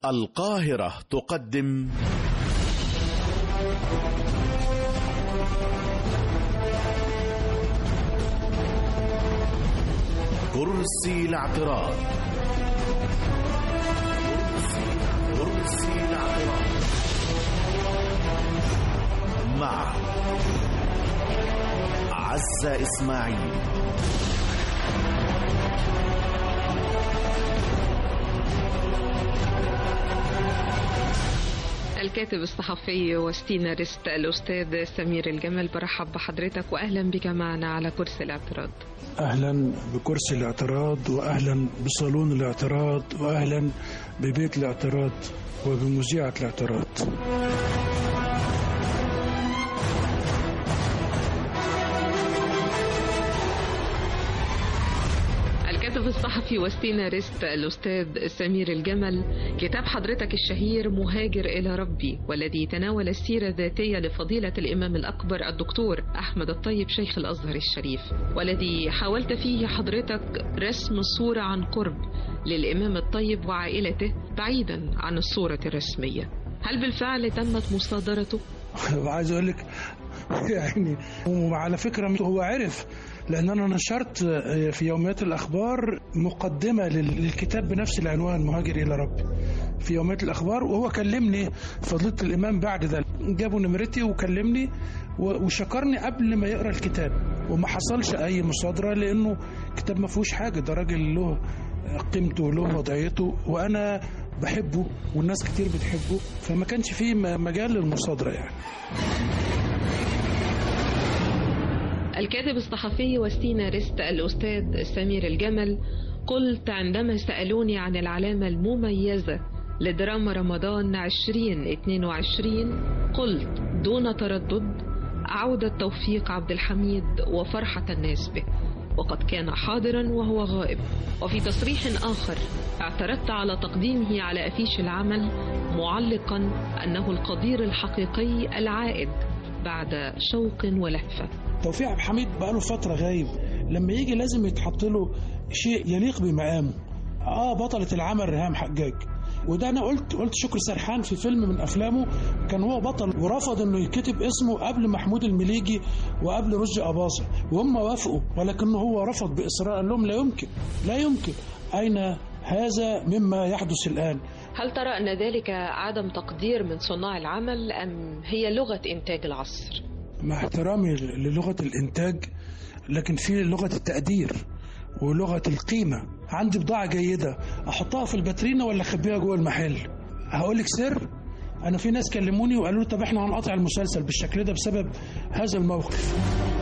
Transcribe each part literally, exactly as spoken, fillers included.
القاهرة تقدم كرسي الاعتراض. كرسي الاعتراض مع عزة إسماعيل. الكاتب الصحفي والسيناريست الأستاذ سمير الجمل، برحب بحضرتك وأهلا بك معنا على كرسي الاعتراض. أهلا بكرسي الاعتراض، وأهلا بصالون الاعتراض، وأهلا ببيت الاعتراض وبمذيعة الاعتراض. الكاتب الصحفي والسيناريست الأستاذ سمير الجمل، كتاب حضرتك الشهير مهاجر إلى ربي، والذي تناول السيرة الذاتية لفضيلة الإمام الأكبر الدكتور أحمد الطيب شيخ الأزهر الشريف، والذي حاولت فيه حضرتك رسم صورة عن قرب للإمام الطيب وعائلته بعيدا عن الصورة الرسمية. هل بالفعل تمت مصادرته؟ وعايز أقول لك يعني وعلى فكرة هو عرف، لأن أنا نشرت في يوميات الأخبار مقدمة للكتاب بنفس العنوان مهاجر إلى ربي في يوميات الأخبار، وهو كلمني فضيلة الإمام بعد ذلك، جابوا نمرتي وكلمني وشكرني قبل ما يقرأ الكتاب، وما حصلش أي مصادرة لأنه كتاب ما فيهوش حاجة. ده راجل له قيمته وله وضعيته وأنا بحبه والناس كتير بتحبه، فما كانش فيه مجال للمصادرة يعني. الكاتب الصحفي والسيناريست الأستاذ سمير الجمل، قلت عندما سألوني عن العلامة المميزة لدراما رمضان عشرين اثنين وعشرين قلت دون تردد عودة توفيق عبد الحميد وفرحة الناس به، وقد كان حاضرا وهو غائب. وفي تصريح آخر اعترضت على تقديمه على أفيش العمل معلقا أنه القدير الحقيقي العائد بعد شوق ولهفة. توفيق عبد الحميد بقاله فترة غايب، لما يجي لازم يتحط له شيء يليق بمقامه. اه بطلة العمل ريهام حجاج، وده انا قلت قلت شكري سرحان في فيلم من افلامه كان هو بطل ورفض انه يكتب اسمه قبل محمود المليجي وقبل رشدي أباظة، وهم وافقوا، ولكنه هو رفض باصرار، قال لهم لا يمكن لا يمكن، اين هذا مما يحدث الان؟ هل ترى ان ذلك عدم تقدير من صناع العمل ام هي لغة انتاج العصر؟ مع احترامي للغة الانتاج، لكن في لغة التقدير ولغة القيمة. عندي بضاعة جيدة احطها في الباترينا ولا اخبيها جوه المحل؟ هقول لك سر، انا في ناس كلموني وقالوا لي طب احنا هنقطع المسلسل بالشكل ده بسبب هذا الموقف.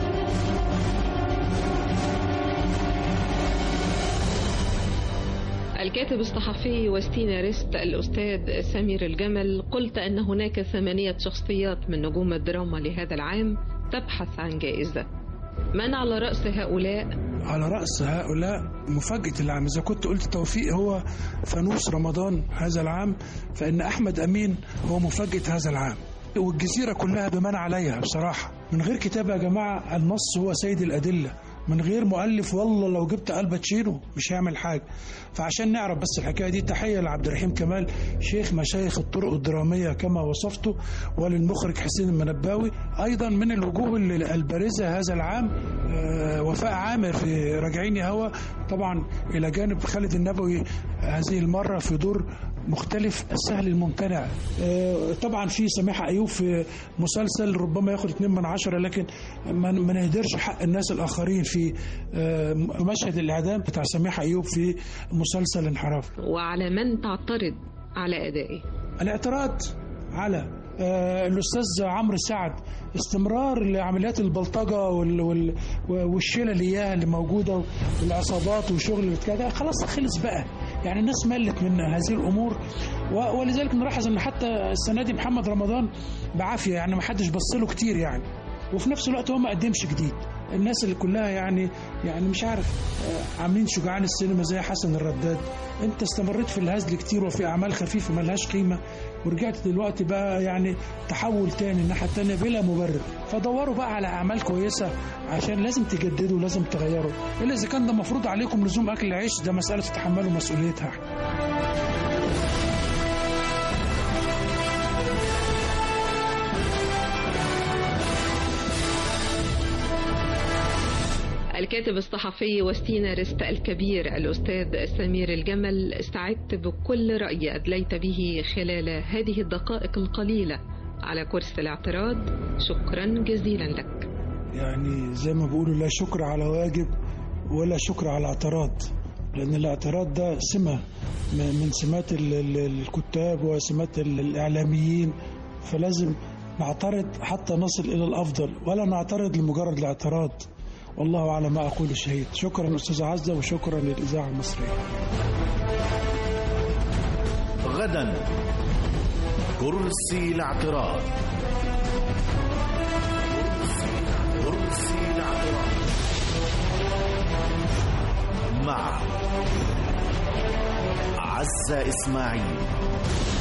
الكاتب الصحفي والسيناريست الأستاذ سمير الجمل، قلت أن هناك ثمانية شخصيات من نجوم الدراما لهذا العام تبحث عن جائزة. من على رأس هؤلاء؟ على رأس هؤلاء مفاجأة العام، إذا كنت قلت توفيق هو فانوس رمضان هذا العام، فإن أحمد أمين هو مفاجأة هذا العام، والجزيرة كلها بمن عليها بصراحة. من غير كتابة يا جماعة، النص هو سيد الأدلة، من غير مؤلف والله لو جبت الباتشينو مش هيعمل حاجة. فعشان نعرف بس الحكاية دي، تحية لعبد الرحيم كمال شيخ مشايخ الطرق الدرامية كما وصفته، وللمخرج حسين المنباوي. أيضا من الوجوه البارزة هذا العام آه وفاء عامر في راجعيني هوا، طبعا إلى جانب خالد النبوي هذه المرة في دور مختلف السهل الممتنع. آه طبعا في سميحة أيوب في مسلسل ربما ياخد اتنين من عشرة، لكن ما نهدرش حق الناس الآخرين في آه مشهد الإعدام بتاع سميحة أيوب في مسلسل انحراف. وعلى من تعترض على أدائه؟ الاعتراض على آه الأستاذ عمرو سعد، استمرار لعمليات البلطجة وال وال والشيلة اللي إياها اللي موجودة والعصابات وشغل كده، خلاص خلص بقى، يعني الناس ملت من هذه الأمور. ولذلك نلاحظ أن حتى السنة دي محمد رمضان بعافية، يعني ما حدش بصله كتير يعني، وفي نفس الوقت هو ما قدمش جديد. الناس اللي كلها يعني يعني مش عارف عاملين شجعان السينما زي حسن الرداد، انت استمريت في الهزل كتير وفي اعمال خفيفه ملهاش قيمه، ورجعت دلوقتي بقى يعني تحول تاني الناحيه التانيه بلا مبرر. فدوروا بقى على اعمال كويسه عشان لازم تجددوا لازم تغيروا، الا اذا كان ده مفروض عليكم لزوم اكل العيش، ده مساله تتحملوا مسؤوليتها. الكاتب الصحفي والسيناريست الكبير الأستاذ سمير الجمل، سعدت بكل رأي أدليت به خلال هذه الدقائق القليلة على كرسي الاعتراض. شكرا جزيلا لك. يعني زي ما بيقولوا لا شكر على واجب ولا شكر على اعتراض، لأن الاعتراض ده سمة من سمات الكتاب وسمات الإعلاميين، فلازم نعترض حتى نصل إلى الأفضل، ولا نعترض لمجرد الاعتراض. والله على ما أقول شهيد. شكرا أستاذ عزة، وشكرا للإذاعة المصرية. غدا كرسي الاعتراض. كرسي الاعتراض مع عزة إسماعيل.